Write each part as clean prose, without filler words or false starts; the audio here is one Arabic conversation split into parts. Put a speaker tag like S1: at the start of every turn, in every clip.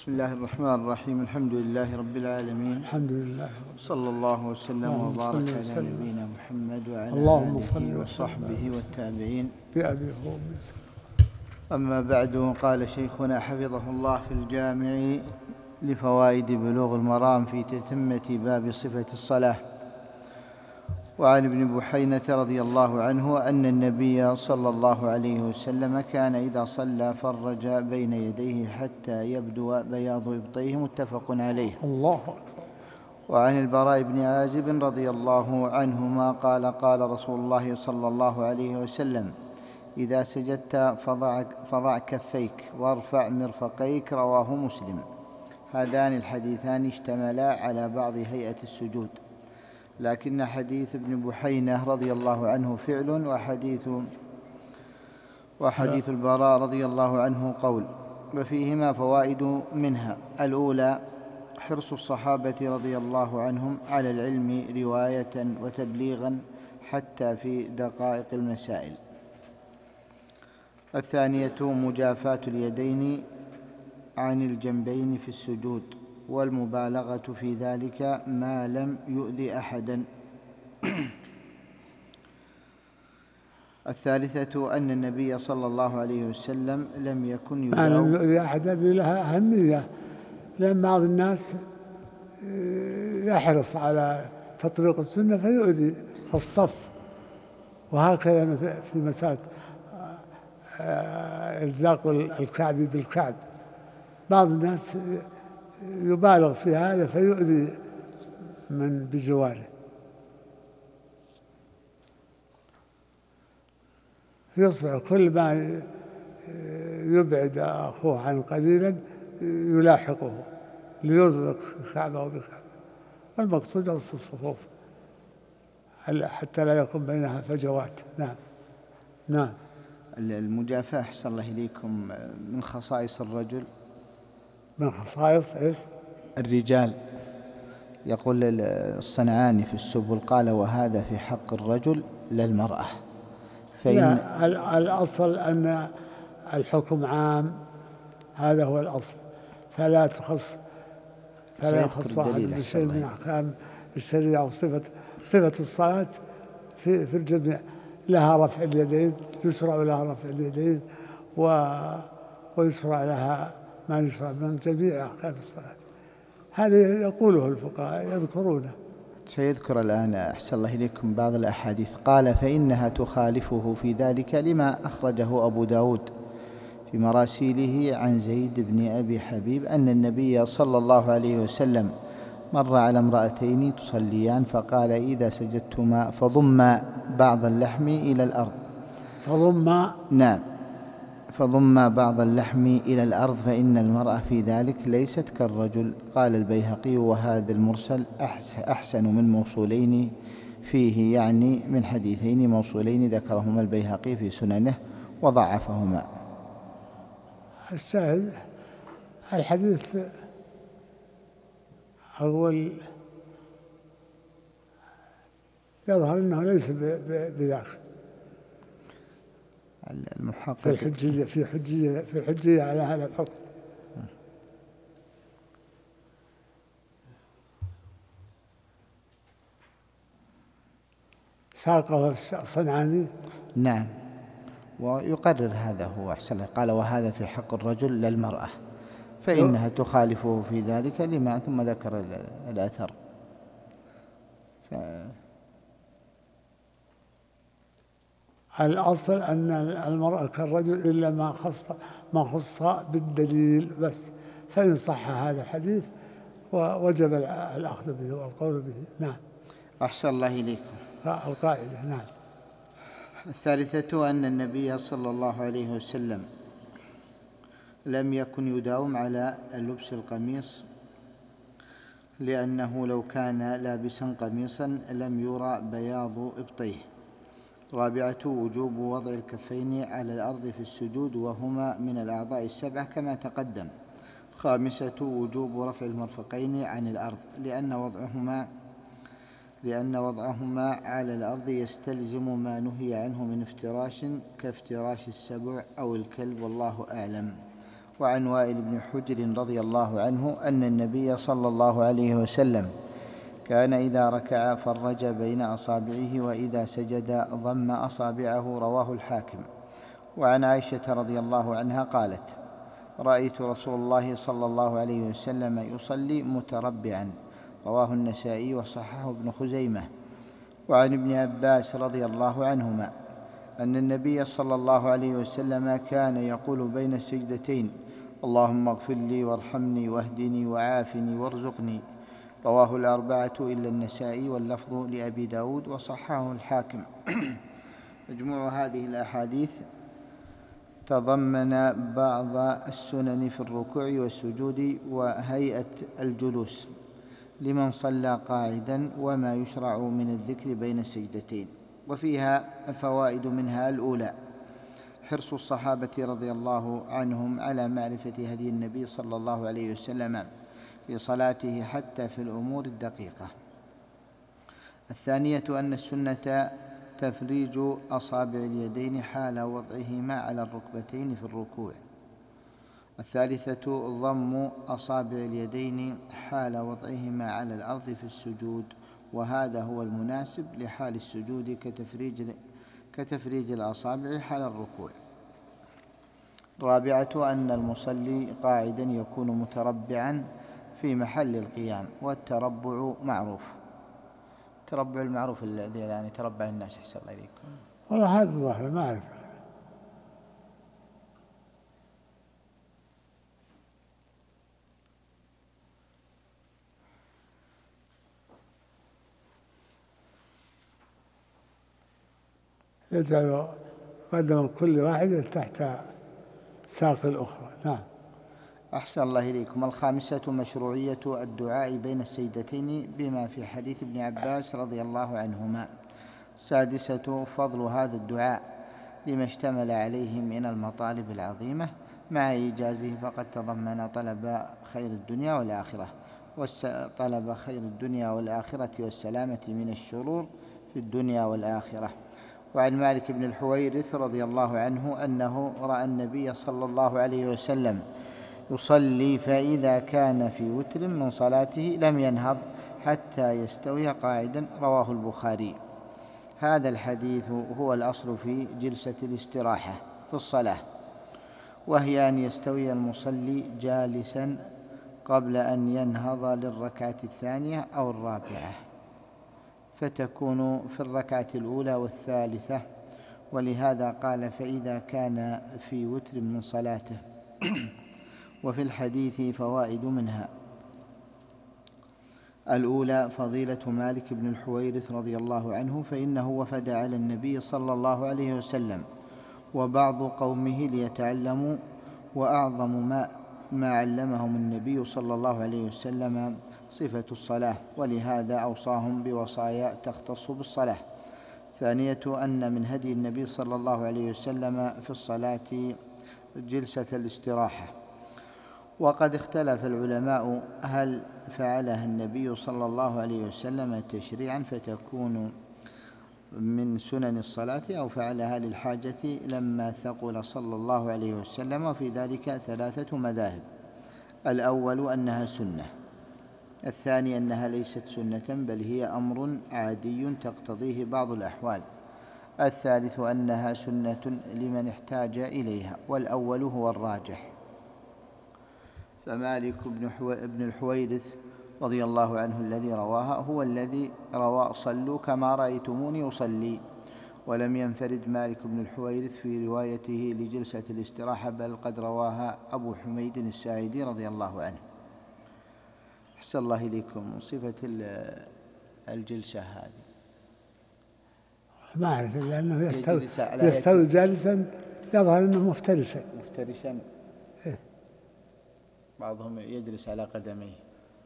S1: بسم الله الرحمن الرحيم. الحمد لله رب العالمين.
S2: الحمد لله
S1: صلى الله وسلم وبارك على نبينا محمد وعلى آله وصحبه والتابعين
S2: بأبي وأمي.
S1: أما بعد، قال شيخنا حفظه الله في الجامع لفوائد بلوغ المرام في تتمة باب صفة الصلاة: وعن ابن بحينة رضي الله عنه أن النبي صلى الله عليه وسلم كان إذا صلى فرج بين يديه حتى يبدو بياض إبطيه، متفق عليه.
S2: الله أكبر. وعن
S1: البراء بن عازب رضي الله عنهما قال: قال رسول الله صلى الله عليه وسلم: إذا سجدت فضع كفيك وارفع مرفقيك. رواه مسلم. هذان الحديثان اشتملا على بعض هيئة السجود، لكن حديث ابن بحينة رضي الله عنه فعل، وحديث البراء رضي الله عنه قول. وفيهما فوائد، منها: الأولى حرص الصحابة رضي الله عنهم على العلم رواية وتبليغا حتى في دقائق المسائل. الثانية مجافاة اليدين عن الجنبين في السجود، والمبالغة في ذلك ما لم يؤذي أحدا. الثالثة أن النبي صلى الله عليه وسلم لم يكن
S2: يؤذي أحدا. هذه لها أهمية، لأن بعض الناس يحرص على تطبيق السنة فيؤذي في الصف، وهكذا في مسألة إلزاق الكعب بالكعب، بعض الناس يبالغ في هذا فيؤذي من بجواره، يصبح كل ما يبعد أخوه عن قليلا يلاحقه ليزرق كعبه بكعبه. والمقصود رص الصفوف حتى لا يكون بينها فجوات. نعم.
S1: المجافاة أحسن الله إليكم من خصائص الرجل.
S2: من خصائص إيش؟
S1: الرجال. يقول الصنعاني في السبل قال: وهذا في حق الرجل لا المرأة.
S2: الأصل أن الحكم عام، هذا هو الأصل، فلا يخص واحد بشيء من أحكام الشريعة. وصفة الصلاة في الجميع، لها رفع اليدين، يشرع لها رفع اليدين، ويشرع لها ما يشرع من جميع أحكام الصلاة. هذا يقوله الفقهاء يذكرونه.
S1: سيذكر الآن أحسن الله إليكم بعض الأحاديث. قال: فإنها تخالفه في ذلك لما أخرجه أبو داود في مراسيله عن زيد بن أبي حبيب أن النبي صلى الله عليه وسلم مر على امرأتين تصليان فقال: إذا سجدتما فضما بعض اللحم إلى الأرض.
S2: نعم،
S1: فضم بعض اللحم إلى الأرض، فإن المرأة في ذلك ليست كالرجل. قال البيهقي: وهذا المرسل أحسن من موصولين فيه، يعني من حديثين موصولين ذكرهما البيهقي في سننه وضعفهما.
S2: الشاهد الحديث أول يظهر أنه ليس بذاك
S1: المحقق
S2: في حجية على هذا الحكم. ساقه الصنعاني.
S1: نعم، ويقرر هذا هو أحسن. قال: وهذا في حق الرجل لا المرأة، فإنها تخالفه في ذلك لما، ثم ذكر الأثر.
S2: الأصل أن المرأة كالرجل إلا ما خص بالدليل بس، فإن صح هذا الحديث وجب الأخذ به والقول به. نعم.
S1: أحسن الله إليكم.
S2: القاعدة. نعم.
S1: الثالثة أن النبي صلى الله عليه وسلم لم يكن يداوم على لبس القميص، لأنه لو كان لابسا قميصا لم يرى بياض إبطيه. رابعة وجوب وضع الكفين على الأرض في السجود، وهما من الأعضاء السبعة كما تقدم. خامسة وجوب رفع المرفقين عن الأرض، لأن وضعهما على الأرض يستلزم ما نهي عنه من افتراش كافتراش السبع أو الكلب، والله أعلم. وعن وائل بن حجر رضي الله عنه أن النبي صلى الله عليه وسلم كان إذا ركع فرج بين أصابعه وإذا سجد ضم أصابعه، رواه الحاكم. وعن عائشة رضي الله عنها قالت: رأيت رسول الله صلى الله عليه وسلم يصلي متربعا، رواه النسائي وصححه ابن خزيمة. وعن ابن عباس رضي الله عنهما أن النبي صلى الله عليه وسلم كان يقول بين السجدتين: اللهم اغفر لي وارحمني واهدني وعافني وارزقني، رواه الأربعة إلا النسائي واللفظ لأبي داود وصححه الحاكم. مجموع هذه الأحاديث تضمن بعض السنن في الركوع والسجود وهيئة الجلوس لمن صلى قاعدا وما يشرع من الذكر بين السجدتين. وفيها فوائد، منها الأولى: حرص الصحابة رضي الله عنهم على معرفة هدي النبي صلى الله عليه وسلم في صلاته حتى في الأمور الدقيقة. الثانية أن السنة تفريج أصابع اليدين حال وضعهما على الركبتين في الركوع. الثالثة ضم أصابع اليدين حال وضعهما على الأرض في السجود، وهذا هو المناسب لحال السجود كتفريج الأصابع حال الركوع. الرابعة أن المصلي قاعدا يكون متربعا في محل القيام، والتربع معروف. التربع المعروف الذي يعني تربع الناس. أحسن الله إليكم.
S2: والله هذا الظاهر ما أعرف. يجعل قدم كل واحدة تحت ساق الأخرى. نعم.
S1: أحسن الله إليكم. الخامسة مشروعية الدعاء بين السجدتين بما في حديث ابن عباس رضي الله عنهما. السادسة فضل هذا الدعاء لما اشتمل عليه من المطالب العظيمة مع إيجازه، فقد تضمن طلب خير الدنيا والآخرة والسلامة من الشرور في الدنيا والآخرة. وعن مالك بن الحويرث رضي الله عنه أنه رأى النبي صلى الله عليه وسلم يصلي، فإذا كان في وتر من صلاته لم ينهض حتى يستوي قاعدا، رواه البخاري. هذا الحديث هو الأصل في جلسة الاستراحة في الصلاة، وهي أن يستوي المصلي جالسا قبل أن ينهض للركعة الثانية أو الرابعة، فتكون في الركعة الأولى والثالثة، ولهذا قال: فإذا كان في وتر من صلاته. وفي الحديث فوائد، منها الأولى فضيلة مالك بن الحويرث رضي الله عنه، فإنه وفد على النبي صلى الله عليه وسلم وبعض قومه ليتعلموا، وأعظم ما علمهم النبي صلى الله عليه وسلم صفة الصلاة، ولهذا أوصاهم بوصايا تختص بالصلاة. ثانية أن من هدي النبي صلى الله عليه وسلم في الصلاة جلسة الاستراحة، وقد اختلف العلماء هل فعلها النبي صلى الله عليه وسلم تشريعا فتكون من سنن الصلاة، أو فعلها للحاجة لما ثقل صلى الله عليه وسلم، وفي ذلك ثلاثة مذاهب: الأول أنها سنة، الثاني أنها ليست سنة بل هي أمر عادي تقتضيه بعض الأحوال، الثالث أنها سنة لمن احتاج إليها، والأول هو الراجح. فمالك بن الحويرث رضي الله عنه الذي رواها هو الذي روى: صلوا كما رأيتموني أصلي. ولم ينفرد مالك بن الحويرث في روايته لجلسة الاستراحة، بل قد رواها أبو حميد الساعدي رضي الله عنه. أحسن الله إليكم. صفة الجلسة هذه
S2: ما أعرف، لأنه يستوي جالسا، يظهر أنه مفترشا. إيه؟
S1: بعضهم يجلس على قدميه.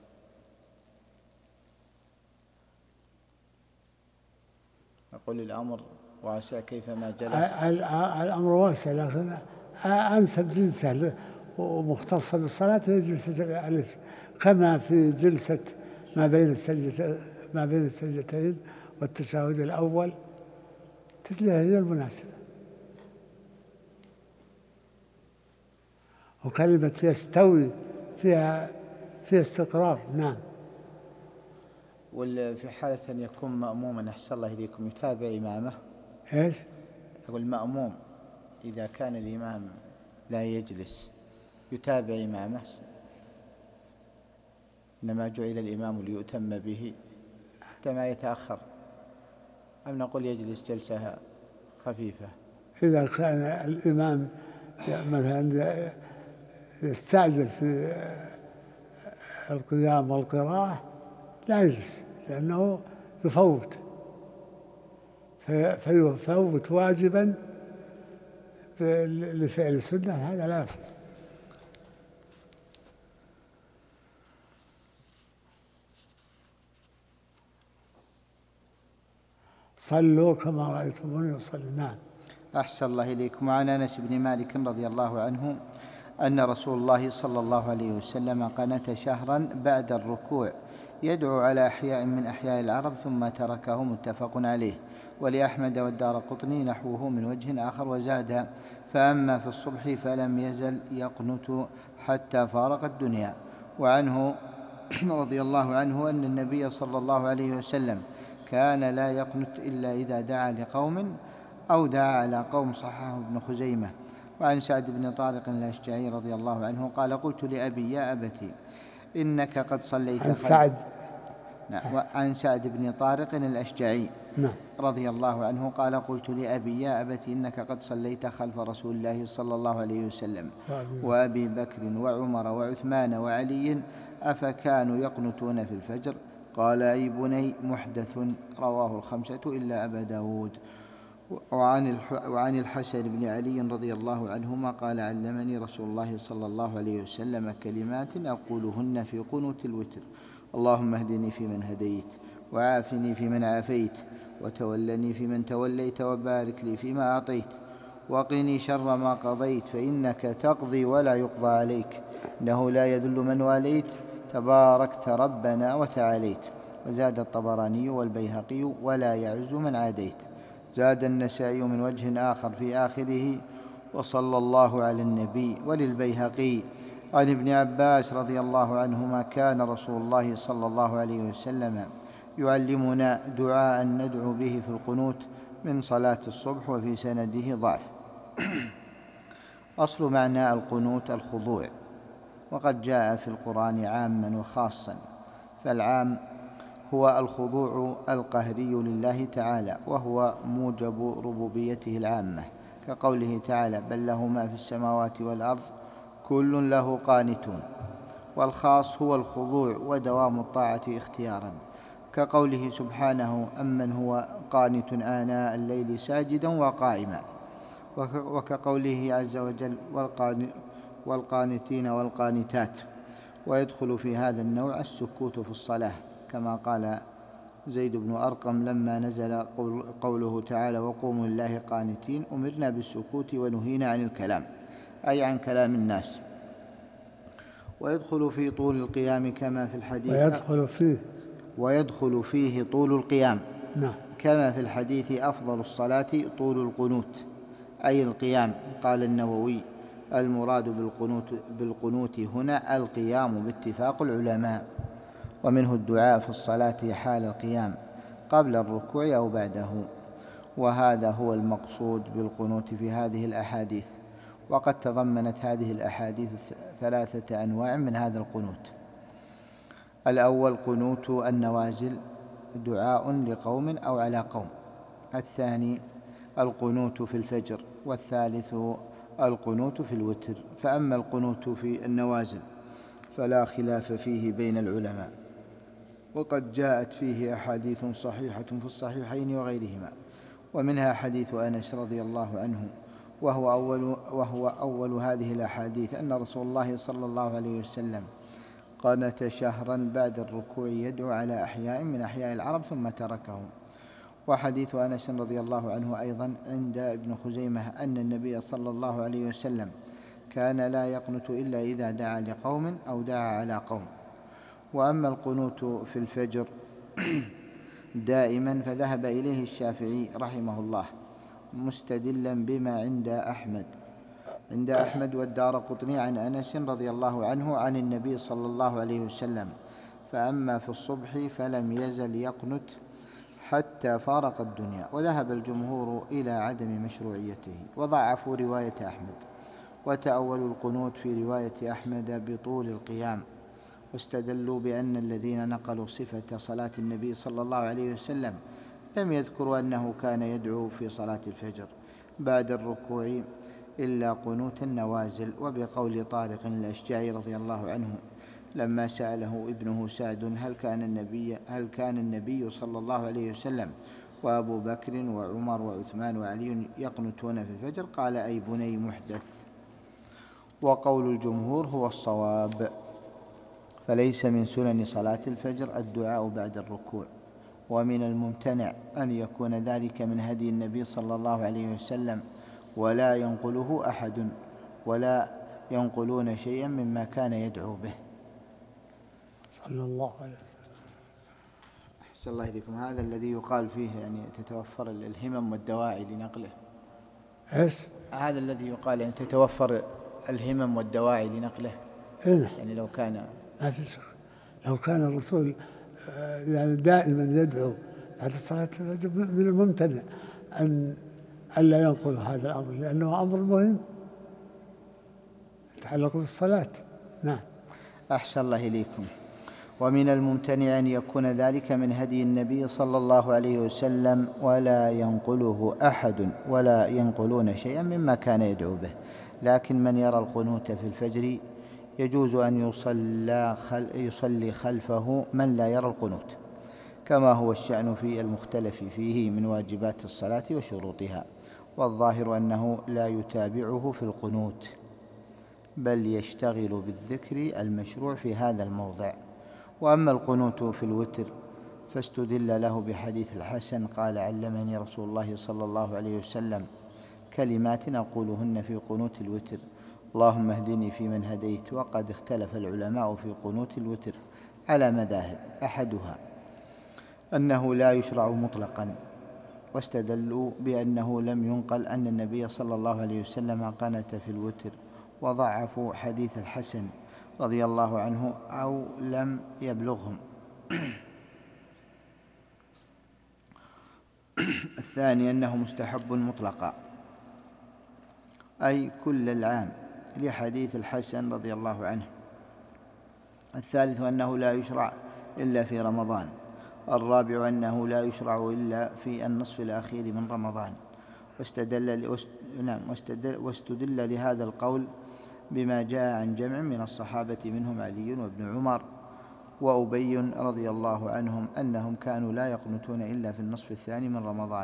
S1: أقول الأمر واسع كيفما جلس.
S2: الأمر واسع، لكن أنسب جلسة ومختصة بالصلاة هي جلسة الألف، كما في جلسة ما بين السجدتين والتشهد الأول، تجلس هي المناسبة. وكلمة يستوي فيها استقرار. نعم.
S1: وفي حالة أن يكون مأموما أحسن الله إليكم يتابع إمامه؟
S2: إيش؟
S1: والمأموم إذا كان الإمام لا يجلس يتابع إمامه؟ إنما جعل الإمام ليؤتم به حتى ما يتأخر، أم نقول يجلس جلسة خفيفة؟
S2: إذا كان الإمام مثلا يستعجل في القيام والقراءة لا يجلس، لأنه يفوت، فيفوت واجبا لفعل السنة، هذا لا يصح. صلوا كما رأيتموني أصلي. نعم.
S1: أحسن الله إليكم. وعن أنس بن مالك رضي الله عنه أن رسول الله صلى الله عليه وسلم قنت شهرا بعد الركوع يدعو على أحياء من أحياء العرب ثم تركه، متفق عليه. ولأحمد والدارقطني نحوه من وجه آخر وزاد: فأما في الصبح فلم يزل يقنت حتى فارق الدنيا. وعنه رضي الله عنه أن النبي صلى الله عليه وسلم كان لا يقنت إلا إذا دعا لقوم أو دعا على قوم، صححه ابن خزيمة. وعن سعد بن طارق الأشجعي رضي الله عنه قال: قلت لأبي: يا أبتي إنك قد صليت
S2: عن سعد.
S1: عن سعد بن طارق الأشجعي رضي الله عنه قال: قلت لأبي: يا أبتي إنك قد صليت خلف رسول الله صلى الله عليه وسلم وأبي بكر وعمر وعثمان وعلي، أفكانوا يقنتون في الفجر؟ قال: أي بني، محدث. رواه الخمسة إلا أبا داود. وعن الحسن بن علي رضي الله عنهما قال: علمني رسول الله صلى الله عليه وسلم كلمات أقولهن في قنوت الوتر: اللهم اهدني فيمن هديت، وعافني فيمن عافيت، وتولني فيمن توليت، وبارك لي فيما أعطيت، وقني شر ما قضيت، فإنك تقضي ولا يقضى عليك، إنه لا يذل من واليت، تباركت ربنا وتعاليت. وزاد الطبراني والبيهقي: ولا يعز من عاديت. زاد النسائي من وجه آخر في آخره: وصلى الله على النبي. وللبيهقي عن ابن عباس رضي الله عنهما: كان رسول الله صلى الله عليه وسلم يعلمنا دعاء ندعو به في القنوت من صلاة الصبح. وفي سنده ضعف. أصل معنى القنوت الخضوع، وقد جاء في القرآن عاما وخاصا، فالعام هو الخضوع القهري لله تعالى، وهو موجب ربوبيته العامة، كقوله تعالى: بل له ما في السماوات والأرض كل له قانتون. والخاص هو الخضوع ودوام الطاعة اختيارا، كقوله سبحانه: أمن هو قانت آناء الليل ساجدا وقائما، وكقوله عز وجل: والقانتين والقانتات. ويدخل في هذا النوع السكوت في الصلاة، كما قال زيد بن أرقم لما نزل قوله تعالى: وقوموا لله قانتين: أمرنا بالسكوت ونهينا عن الكلام، أي عن كلام الناس. ويدخل في طول القيام كما في الحديث، ويدخل فيه طول القيام كما في الحديث: أفضل الصلاة طول القنوت، أي القيام. قال النووي: المراد بالقنوت هنا القيام باتفاق العلماء، ومنه الدعاء في الصلاة حال القيام قبل الركوع أو بعده. وهذا هو المقصود بالقنوت في هذه الأحاديث. وقد تضمنت هذه الأحاديث 3 أنواع من هذا القنوت. الأول قنوت النوازل، دعاء لقوم أو على قوم. الثاني القنوت في الفجر. والثالث القنوت في الوتر. فأما القنوت في النوازل فلا خلاف فيه بين العلماء، وقد جاءت فيه أحاديث صحيحة في الصحيحين وغيرهما، ومنها حديث أنس رضي الله عنه، وهو أول هذه الأحاديث، أن رسول الله صلى الله عليه وسلم قنت شهرا بعد الركوع يدعو على أحياء من أحياء العرب ثم تركهم. وحديث أنس رضي الله عنه أيضا عند ابن خزيمة أن النبي صلى الله عليه وسلم كان لا يقنت إلا إذا دعا لقوم أو دعا على قوم. وأما القنوت في الفجر دائما فذهب إليه الشافعي رحمه الله مستدلا بما عند أحمد عند أحمد والدارقطني عن أنس رضي الله عنه عن النبي صلى الله عليه وسلم: فأما في الصبح فلم يزل يقنت حتى فارق الدنيا. وذهب الجمهور إلى عدم مشروعيته، وضعفوا رواية أحمد، وتأولوا القنوت في رواية أحمد بطول القيام، واستدلوا بأن الذين نقلوا صفة صلاة النبي صلى الله عليه وسلم لم يذكروا أنه كان يدعو في صلاة الفجر بعد الركوع إلا قنوت النوازل. وبقول طارق الأشجعي رضي الله عنه لما سأله ابنه سعد: هل كان النبي صلى الله عليه وسلم وأبو بكر وعمر وعثمان وعلي يقنتون في الفجر؟ قال: أي بني محدث. وقول الجمهور هو الصواب، فليس من سنن صلاة الفجر الدعاء بعد الركوع، ومن الممتنع أن يكون ذلك من هدي النبي صلى الله عليه وسلم، ولا ينقله أحد، ولا ينقلون شيئا مما كان يدعو به
S2: صلى الله عليه وسلم.
S1: أحسن الله إليكم. هذا الذي يقال فيه يعني تتوفر الهمم والدواعي لنقله.
S2: إيش؟
S1: هذا الذي يقال يعني تتوفر الهمم والدواعي لنقله. يعني لو كان
S2: ما في شك، لو كان الرسول يعني دائما يدعو بعد صلاة الفجر، من الممتنع أن ألا ينقل هذا الأمر، لأنه أمر مهم يتعلق بالصلاة. نعم.
S1: أحسن الله إليكم. ومن الممتنع أن يكون ذلك من هدي النبي صلى الله عليه وسلم، ولا ينقله أحد، ولا ينقلون شيئا مما كان يدعو به. لكن من يرى القنوت في الفجر يجوز أن يصلي خلفه من لا يرى القنوت، كما هو الشأن في المختلف فيه من واجبات الصلاة وشروطها. والظاهر أنه لا يتابعه في القنوت، بل يشتغل بالذكر المشروع في هذا الموضع. وأما القنوت في الوتر فاستدل له بحديث الحسن قال: علمني رسول الله صلى الله عليه وسلم كلمات أقولهن في قنوت الوتر: اللهم اهدني فيمن هديت. وقد اختلف العلماء في قنوت الوتر على مذاهب، أحدها أنه لا يشرع مطلقا، واستدلوا بأنه لم ينقل أن النبي صلى الله عليه وسلم قنت في الوتر، وضعفوا حديث الحسن رضي الله عنه أو لم يبلغهم. الثاني أنه مستحب مطلقا، أي كل العام، لحديث الحسن رضي الله عنه. الثالث أنه لا يشرع إلا في رمضان. الرابع أنه لا يشرع إلا في النصف الأخير من رمضان. واستدل لهذا القول بما جاء عن جمع من الصحابة منهم علي وابن عمر وأبي رضي الله عنهم أنهم كانوا لا يقنتون إلا في النصف الثاني من رمضان.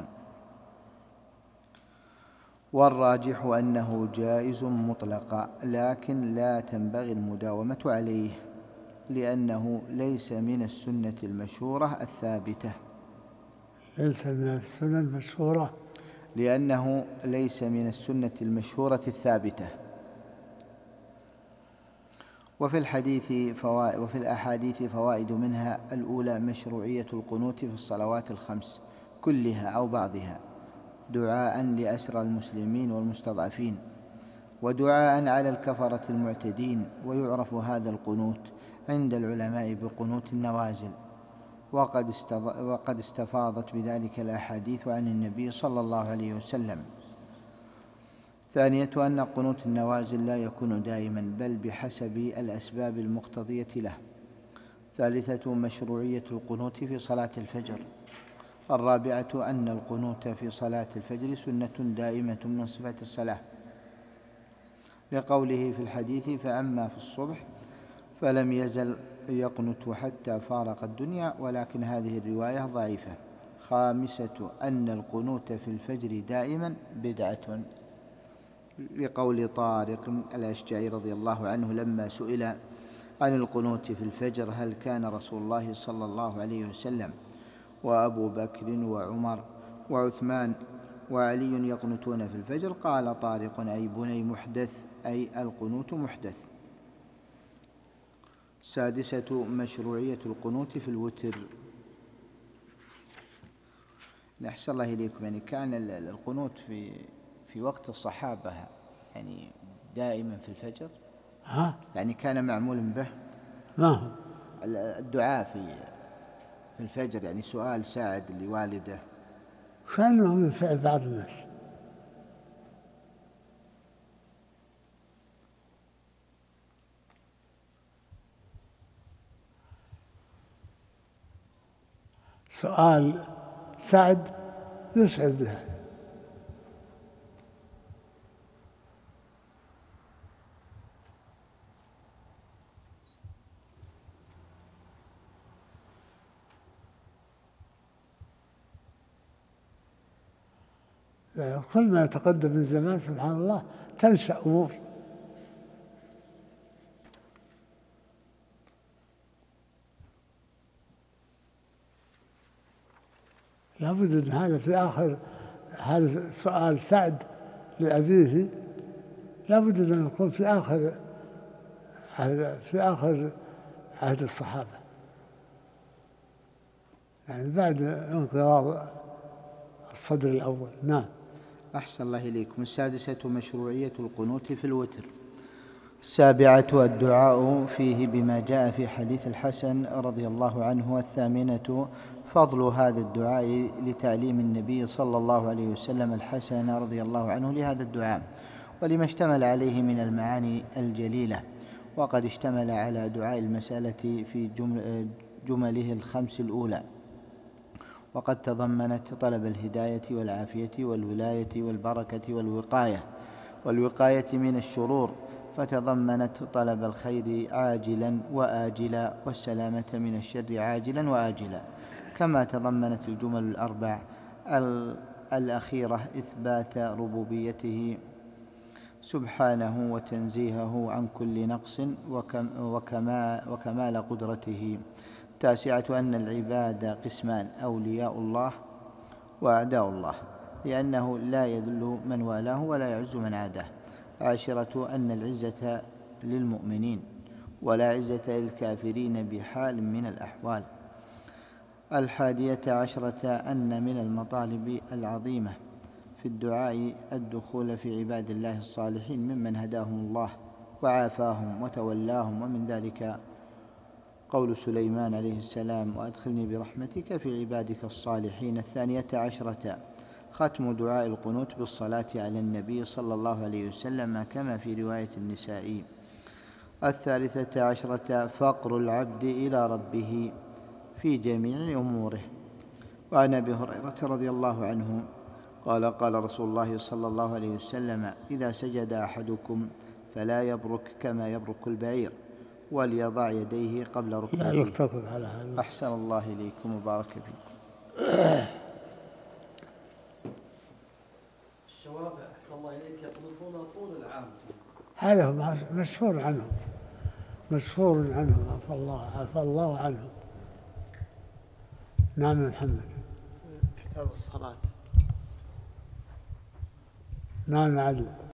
S1: والراجح أنه جائز مطلقا، لكن لا تنبغي المداومة عليه، لأنه ليس من السنة المشهورة الثابتة.
S2: ليس من السنة المشهورة،
S1: لأنه ليس من السنة المشهورة الثابتة. وفي الأحاديث فوائد، منها: الأولى مشروعية القنوت في الصلوات الخمس كلها أو بعضها، دعاء لأسرى المسلمين والمستضعفين، ودعاء على الكفرة المعتدين. ويعرف هذا القنوت عند العلماء بقنوت النوازل، وقد استفاضت بذلك الأحاديث عن النبي صلى الله عليه وسلم. ثانية أن قنوت النوازل لا يكون دائما، بل بحسب الأسباب المقتضية له. ثالثة مشروعية القنوت في صلاة الفجر. الرابعة أن القنوت في صلاة الفجر سنة دائمة من صفة الصلاة، لقوله في الحديث: فأما في الصبح فلم يزل يقنت حتى فارق الدنيا. ولكن هذه الرواية ضعيفة. خامسة أن القنوت في الفجر دائما بدعة، لقول طارق الأشجعي رضي الله عنه لما سئل عن القنوت في الفجر: هل كان رسول الله صلى الله عليه وسلم وأبو بكر وعمر وعثمان وعلي يقنتون في الفجر؟ قال طارق: أي بني محدث، أي القنوت محدث. سادسة مشروعية القنوت في الوتر. أحسن الله إليكم. يعني كان القنوت في وقت الصحابة يعني دائما في الفجر؟
S2: ها؟
S1: يعني كان معمول به؟
S2: ما هو
S1: الدعاء في الفجر، يعني سؤال سعد لوالده.
S2: كانه من فعل بعض الناس. سؤال سعد يسعد بهذا. كل ما يتقدم من زمان سبحان الله تنشأ أمور. لابد أن هذا في آخر، هذا سؤال سعد لأبيه لابد أن يكون في آخر عهد الصحابة، يعني بعد انقراض الصدر الأول. نعم.
S1: أحسن الله إليكم. 6 مشروعية القنوت في الوتر. 7 الدعاء فيه بما جاء في حديث الحسن رضي الله عنه. 8 فضل هذا الدعاء لتعليم النبي صلى الله عليه وسلم الحسن رضي الله عنه لهذا الدعاء ولما اشتمل عليه من المعاني الجليلة، وقد اشتمل على دعاء المسألة في جمله ال5 الأولى، وقد تضمنت طلب الهداية والعافية والولاية والبركة والوقاية من الشرور، فتضمنت طلب الخير عاجلا وآجلا والسلامة من الشر عاجلا وآجلا، كما تضمنت الجمل ال4 الأخيرة إثبات ربوبيته سبحانه وتنزيهه عن كل نقص وكمال قدرته. 9 أن العباد قسمان: أولياء الله وأعداء الله، لأنه لا يذل من والاه ولا يعز من عاداه. 10 أن العزة للمؤمنين ولا عزة للكافرين بحال من الأحوال. 11 أن من المطالب العظيمة في الدعاء الدخول في عباد الله الصالحين ممن هداهم الله وعافاهم وتولاهم، ومن ذلك قول سليمان عليه السلام: وأدخلني برحمتك في عبادك الصالحين. 12 ختم دعاء القنوت بالصلاة على النبي صلى الله عليه وسلم كما في رواية النسائي. 13 فقر العبد إلى ربه في جميع أموره. وعن أبي هريرة رضي الله عنه قال: قال رسول الله صلى الله عليه وسلم: إذا سجد أحدكم فلا يبرك كما يبرك البعير، وليضع يديه قبل ركبتيه.
S2: لا يقتصر على هذا.
S1: أحسن الله إليكم وبارك فيكم.
S3: الشواب أحسن الله إليك يقنطون طول العام.
S2: هذا هو مشهور عنهم، مشهور عنهم، عفى الله عنهم. نعم يا محمد.
S3: كتاب الصلاة.
S2: نعم يا عدل.